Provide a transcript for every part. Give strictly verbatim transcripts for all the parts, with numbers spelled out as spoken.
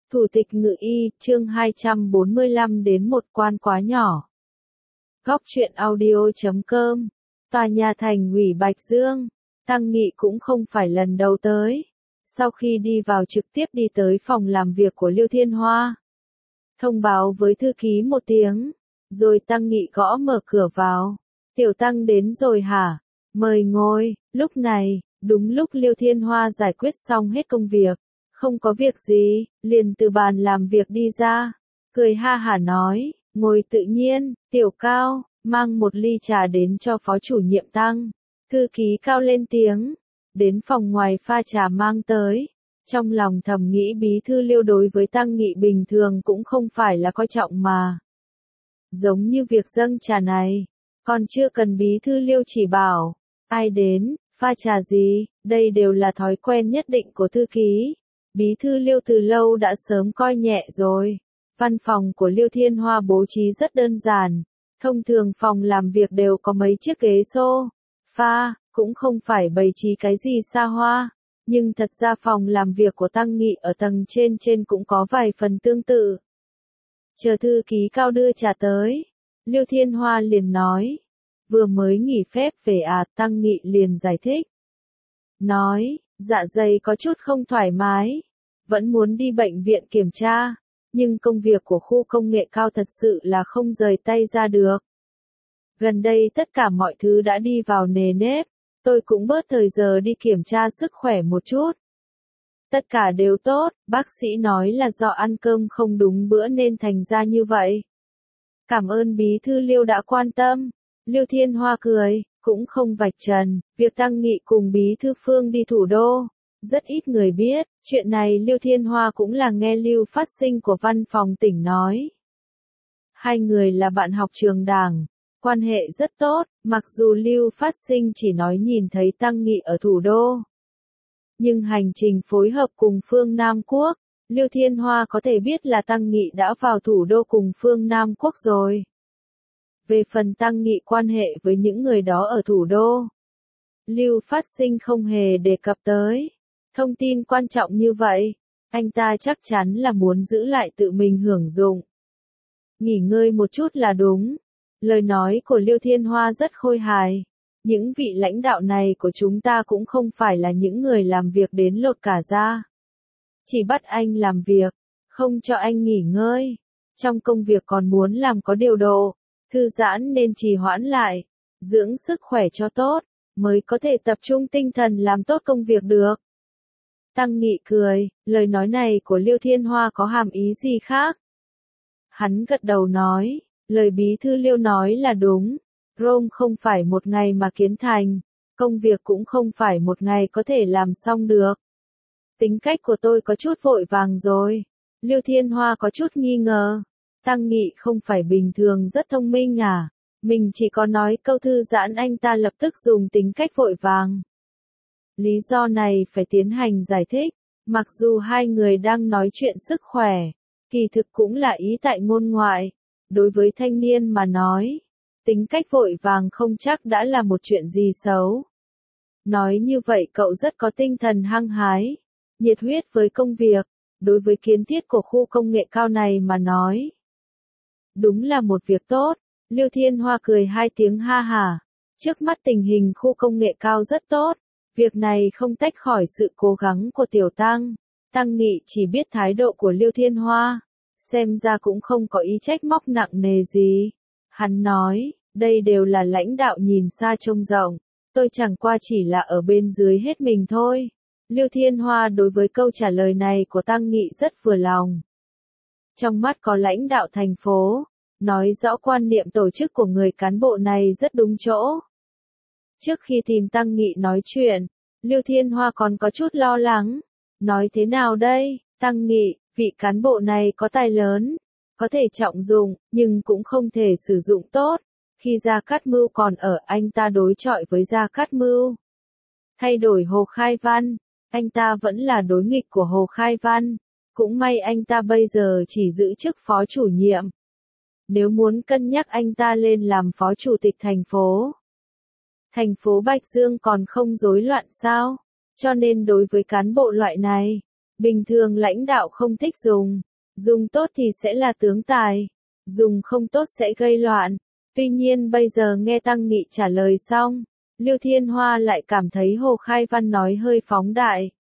Thủ tịch Ngự y, chương hai trăm bốn mươi lăm đến một quan quá nhỏ. Góc truyện audio chấm com. Tòa nhà Thành ủy Bạch Dương, Tăng Nghị cũng không phải lần đầu tới. Sau khi đi vào trực tiếp đi tới phòng làm việc của Liêu Thiên Hoa. Thông báo với thư ký một tiếng, rồi Tăng Nghị gõ mở cửa vào. Tiểu Tăng đến rồi hả? Mời ngồi. Lúc này, đúng lúc Liêu Thiên Hoa giải quyết xong hết công việc. Không có việc gì, liền từ bàn làm việc đi ra. Cười ha hả nói, ngồi tự nhiên, Tiểu Cao, mang một ly trà đến cho phó chủ nhiệm Tăng. Thư ký Cao lên tiếng, đến phòng ngoài pha trà mang tới. Trong lòng thầm nghĩ bí thư Liêu đối với Tăng Nghị bình thường cũng không phải là coi trọng mà. Giống như việc dâng trà này, còn chưa cần bí thư Liêu chỉ bảo, ai đến, pha trà gì, đây đều là thói quen nhất định của thư ký. Bí thư Liêu từ lâu đã sớm coi nhẹ rồi. Văn phòng của Liêu Thiên Hoa bố trí rất đơn giản. Thông thường phòng làm việc đều có mấy chiếc ghế sofa, cũng không phải bày trí cái gì xa hoa. Nhưng thật ra phòng làm việc của Tăng Nghị ở tầng trên trên cũng có vài phần tương tự. Chờ thư ký Cao đưa trà tới, Liêu Thiên Hoa liền nói. Vừa mới nghỉ phép về à, Tăng Nghị liền giải thích. Nói, dạ dày có chút không thoải mái, vẫn muốn đi bệnh viện kiểm tra, nhưng công việc của khu công nghệ cao thật sự là không rời tay ra được. Gần đây tất cả mọi thứ đã đi vào nề nếp, tôi cũng bớt thời giờ đi kiểm tra sức khỏe một chút. Tất cả đều tốt, bác sĩ nói là do ăn cơm không đúng bữa nên thành ra như vậy. Cảm ơn bí thư Liêu đã quan tâm. Liêu Thiên Hoa cười, cũng không vạch trần, việc Tăng Nghị cùng bí thư Phương đi thủ đô. Rất ít người biết, chuyện này Liêu Thiên Hoa cũng là nghe Lưu Phát Sinh của văn phòng tỉnh nói. Hai người là bạn học trường đảng, quan hệ rất tốt, mặc dù Lưu Phát Sinh chỉ nói nhìn thấy Tăng Nghị ở thủ đô. Nhưng hành trình phối hợp cùng Phương Nam Quốc, Liêu Thiên Hoa có thể biết là Tăng Nghị đã vào thủ đô cùng Phương Nam Quốc rồi. Về phần Tăng Nghị quan hệ với những người đó ở thủ đô, Lưu Phát Sinh không hề đề cập tới. Thông tin quan trọng như vậy, anh ta chắc chắn là muốn giữ lại tự mình hưởng dụng. Nghỉ ngơi một chút là đúng. Lời nói của Liêu Thiên Hoa rất khôi hài. Những vị lãnh đạo này của chúng ta cũng không phải là những người làm việc đến lột cả da. Chỉ bắt anh làm việc, không cho anh nghỉ ngơi. Trong công việc còn muốn làm có điều độ, thư giãn nên trì hoãn lại, dưỡng sức khỏe cho tốt, mới có thể tập trung tinh thần làm tốt công việc được. Tăng Nghị cười, lời nói này của Liêu Thiên Hoa có hàm ý gì khác? Hắn gật đầu nói, lời bí thư Liêu nói là đúng. Rome không phải một ngày mà kiến thành, công việc cũng không phải một ngày có thể làm xong được. Tính cách của tôi có chút vội vàng rồi. Liêu Thiên Hoa có chút nghi ngờ. Tăng Nghị không phải bình thường rất thông minh à? Mình chỉ có nói câu thư giãn anh ta lập tức dùng tính cách vội vàng. Lý do này phải tiến hành giải thích, mặc dù hai người đang nói chuyện sức khỏe, kỳ thực cũng là ý tại ngôn ngoại. Đối với thanh niên mà nói, tính cách vội vàng không chắc đã là một chuyện gì xấu. Nói như vậy cậu rất có tinh thần hăng hái, nhiệt huyết với công việc, đối với kiến thiết của khu công nghệ cao này mà nói. Đúng là một việc tốt, Liêu Thiên Hoa cười hai tiếng ha hả. Trước mắt tình hình khu công nghệ cao rất tốt. Việc này không tách khỏi sự cố gắng của Tiểu Tăng. Tăng Nghị chỉ biết thái độ của Liêu Thiên Hoa, xem ra cũng không có ý trách móc nặng nề gì. Hắn nói, đây đều là lãnh đạo nhìn xa trông rộng, tôi chẳng qua chỉ là ở bên dưới hết mình thôi. Liêu Thiên Hoa đối với câu trả lời này của Tăng Nghị rất vừa lòng. Trong mắt có lãnh đạo thành phố, nói rõ quan niệm tổ chức của người cán bộ này rất đúng chỗ. Trước khi tìm Tăng Nghị nói chuyện, Liêu Thiên Hoa còn có chút lo lắng. Nói thế nào đây, Tăng Nghị, vị cán bộ này có tài lớn, có thể trọng dụng, nhưng cũng không thể sử dụng tốt. Khi Gia Cát Mưu còn ở, anh ta đối chọi với Gia Cát Mưu. Thay đổi Hồ Khai Văn, anh ta vẫn là đối nghịch của Hồ Khai Văn. Cũng may anh ta bây giờ chỉ giữ chức phó chủ nhiệm. Nếu muốn cân nhắc anh ta lên làm phó chủ tịch thành phố, thành phố Bạch Dương còn không rối loạn sao? Cho nên đối với cán bộ loại này, Bình thường lãnh đạo không thích dùng, dùng tốt thì sẽ là tướng tài, dùng không tốt sẽ gây loạn. Tuy nhiên bây giờ nghe Tăng Nghị trả lời xong, Liêu Thiên Hoa lại cảm thấy Hồ Khai Văn nói hơi phóng đại.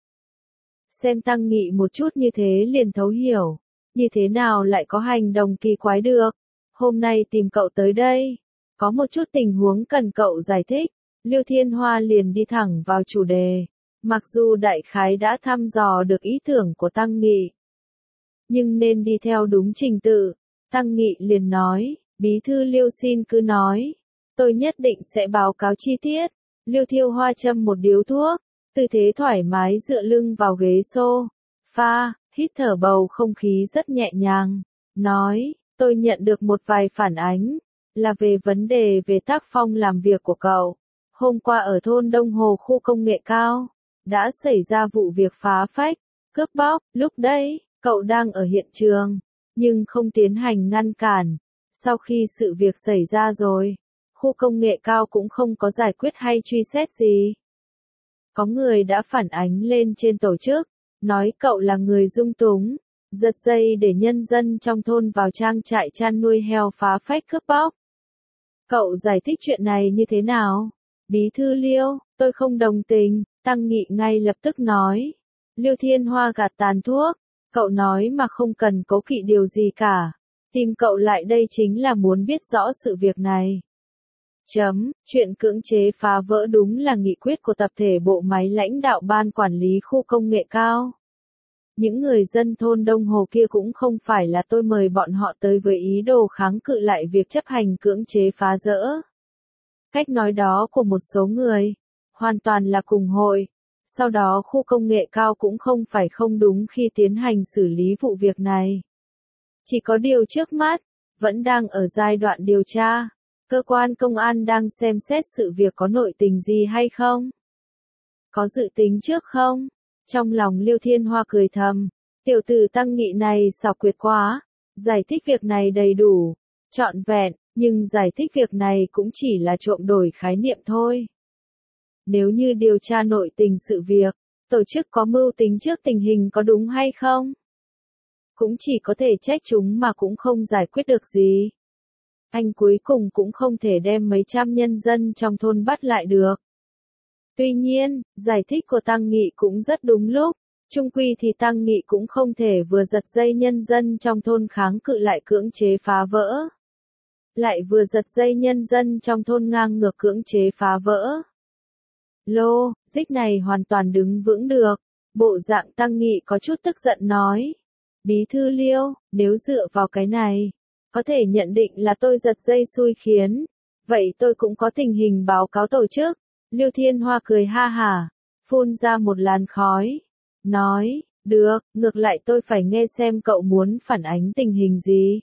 Xem Tăng Nghị một chút như thế liền thấu hiểu, như thế nào lại có hành động kỳ quái được. Hôm nay tìm cậu tới đây, có một chút tình huống cần cậu giải thích. Liêu Thiên Hoa liền đi thẳng vào chủ đề, mặc dù đại khái đã thăm dò được ý tưởng của Tăng Nghị, nhưng nên đi theo đúng trình tự. Tăng Nghị liền nói, bí thư Liêu xin cứ nói, tôi nhất định sẽ báo cáo chi tiết. Liêu Thiêu Hoa châm một điếu thuốc, tư thế thoải mái dựa lưng vào ghế sofa, hít thở bầu không khí rất nhẹ nhàng, nói, tôi nhận được một vài phản ánh, là về vấn đề về tác phong làm việc của cậu. Hôm qua ở thôn Đông Hồ khu công nghệ cao, đã xảy ra vụ việc phá phách, cướp bóc, lúc đấy, cậu đang ở hiện trường, nhưng không tiến hành ngăn cản. Sau khi sự việc xảy ra rồi, khu công nghệ cao cũng không có giải quyết hay truy xét gì. Có người đã phản ánh lên trên tổ chức, nói cậu là người dung túng, giật dây để nhân dân trong thôn vào trang trại chăn nuôi heo phá phách cướp bóc. Cậu giải thích chuyện này như thế nào? Bí thư Liêu, tôi không đồng tình. Tăng Nghị ngay lập tức nói. Liêu Thiên Hoa gạt tàn thuốc, cậu nói mà không cần cố kỵ điều gì cả. Tìm cậu lại đây chính là muốn biết rõ sự việc này. Chấm, chuyện cưỡng chế phá vỡ đúng là nghị quyết của tập thể bộ máy lãnh đạo ban quản lý khu công nghệ cao. Những người dân thôn Đông Hồ kia cũng không phải là tôi mời bọn họ tới với ý đồ kháng cự lại việc chấp hành cưỡng chế phá rỡ. Cách nói đó của một số người, hoàn toàn là cùng hội. Sau đó khu công nghệ cao cũng không phải không đúng khi tiến hành xử lý vụ việc này. Chỉ có điều trước mắt, vẫn đang ở giai đoạn điều tra. Cơ quan công an đang xem xét sự việc có nội tình gì hay không? Có dự tính trước không? Trong lòng Liêu Thiên Hoa cười thầm, tiểu tử Tăng Nghị này xảo quyệt quá, giải thích việc này đầy đủ, trọn vẹn, nhưng giải thích việc này cũng chỉ là trộm đổi khái niệm thôi. Nếu như điều tra nội tình sự việc, tổ chức có mưu tính trước tình hình có đúng hay không? Cũng chỉ có thể trách chúng mà cũng không giải quyết được gì. Anh cuối cùng cũng không thể đem mấy trăm nhân dân trong thôn bắt lại được. Tuy nhiên, giải thích của Tăng Nghị cũng rất đúng lúc, chung quy thì Tăng Nghị cũng không thể vừa giật dây nhân dân trong thôn kháng cự lại cưỡng chế phá vỡ. Lại vừa giật dây nhân dân trong thôn ngang ngược cưỡng chế phá vỡ. Lô, dích này hoàn toàn đứng vững được, bộ dạng Tăng Nghị có chút tức giận nói. Bí thư Liêu, nếu dựa vào cái này, có thể nhận định là tôi giật dây xui khiến, vậy tôi cũng có tình hình báo cáo tổ chức. Liêu Thiên Hoa cười ha hả, phun ra một làn khói, nói, được, ngược lại tôi phải nghe xem cậu muốn phản ánh tình hình gì.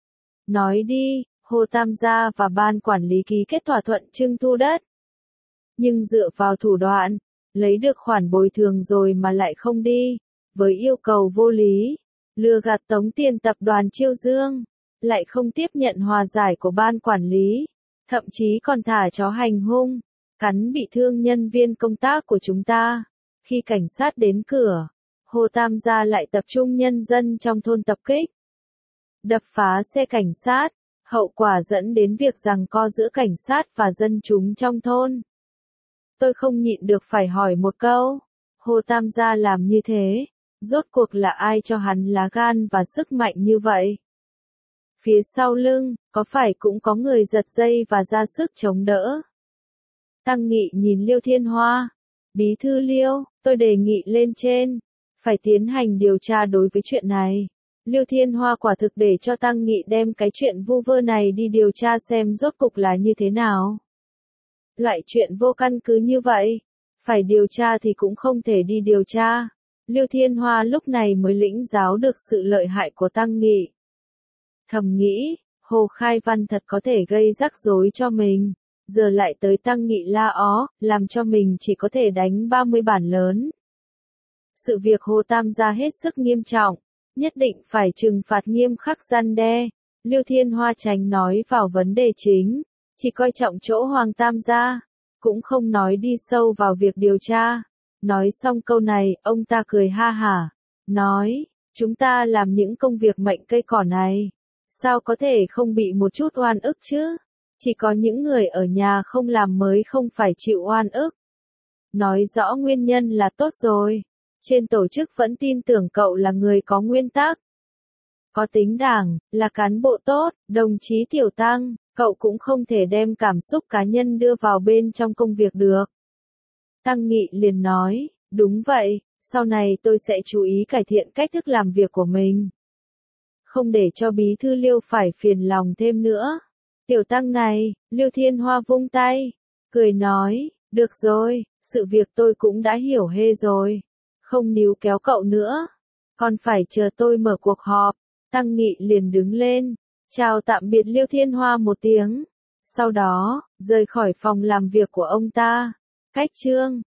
Nói đi, Hồ Tam gia và ban quản lý ký kết thỏa thuận trưng thu đất. Nhưng dựa vào thủ đoạn, lấy được khoản bồi thường rồi mà lại không đi, với yêu cầu vô lý, lừa gạt tống tiền tập đoàn Chiêu Dương, lại không tiếp nhận hòa giải của ban quản lý, thậm chí còn thả chó hành hung, cắn bị thương nhân viên công tác của chúng ta. Khi cảnh sát đến cửa, Hồ Tam gia lại tập trung nhân dân trong thôn tập kích, đập phá xe cảnh sát, hậu quả dẫn đến việc giằng co giữa cảnh sát và dân chúng trong thôn. Tôi không nhịn được phải hỏi một câu, Hồ Tam gia làm như thế, rốt cuộc là ai cho hắn lá gan và sức mạnh như vậy? Phía sau lưng, có phải cũng có người giật dây và ra sức chống đỡ? Tăng Nghị nhìn Liêu Thiên Hoa, bí thư Liêu, tôi đề nghị lên trên, phải tiến hành điều tra đối với chuyện này. Liêu Thiên Hoa quả thực để cho Tăng Nghị đem cái chuyện vu vơ này đi điều tra xem rốt cục là như thế nào. Loại chuyện vô căn cứ như vậy, phải điều tra thì cũng không thể đi điều tra. Liêu Thiên Hoa lúc này mới lĩnh giáo được sự lợi hại của Tăng Nghị. Thầm nghĩ, Hồ Khai Văn thật có thể gây rắc rối cho mình, giờ lại tới Tăng Nghị la ó, làm cho mình chỉ có thể đánh ba mươi bản lớn. Sự việc Hồ Tam gia hết sức nghiêm trọng, nhất định phải trừng phạt nghiêm khắc răn đe. Liêu Thiên Hoa tránh nói vào vấn đề chính, chỉ coi trọng chỗ Hoàng Tam gia, cũng không nói đi sâu vào việc điều tra. Nói xong câu này, ông ta cười ha hả, nói, chúng ta làm những công việc mệnh cây cỏ này, sao có thể không bị một chút oan ức chứ? Chỉ có những người ở nhà không làm mới không phải chịu oan ức. Nói rõ nguyên nhân là tốt rồi. Trên tổ chức vẫn tin tưởng cậu là người có nguyên tắc, có tính đảng, là cán bộ tốt. Đồng chí Tiểu Tăng, cậu cũng không thể đem cảm xúc cá nhân đưa vào bên trong công việc được. Tăng Nghị liền nói, đúng vậy, sau này tôi sẽ chú ý cải thiện cách thức làm việc của mình. Không để cho bí thư Liêu phải phiền lòng thêm nữa. Tiểu Tăng này, Liêu Thiên Hoa vung tay, cười nói, được rồi, sự việc tôi cũng đã hiểu hê rồi. Không níu kéo cậu nữa, còn phải chờ tôi mở cuộc họp. Tăng Nghị liền đứng lên, chào tạm biệt Liêu Thiên Hoa một tiếng. Sau đó, rời khỏi phòng làm việc của ông ta. Cách chương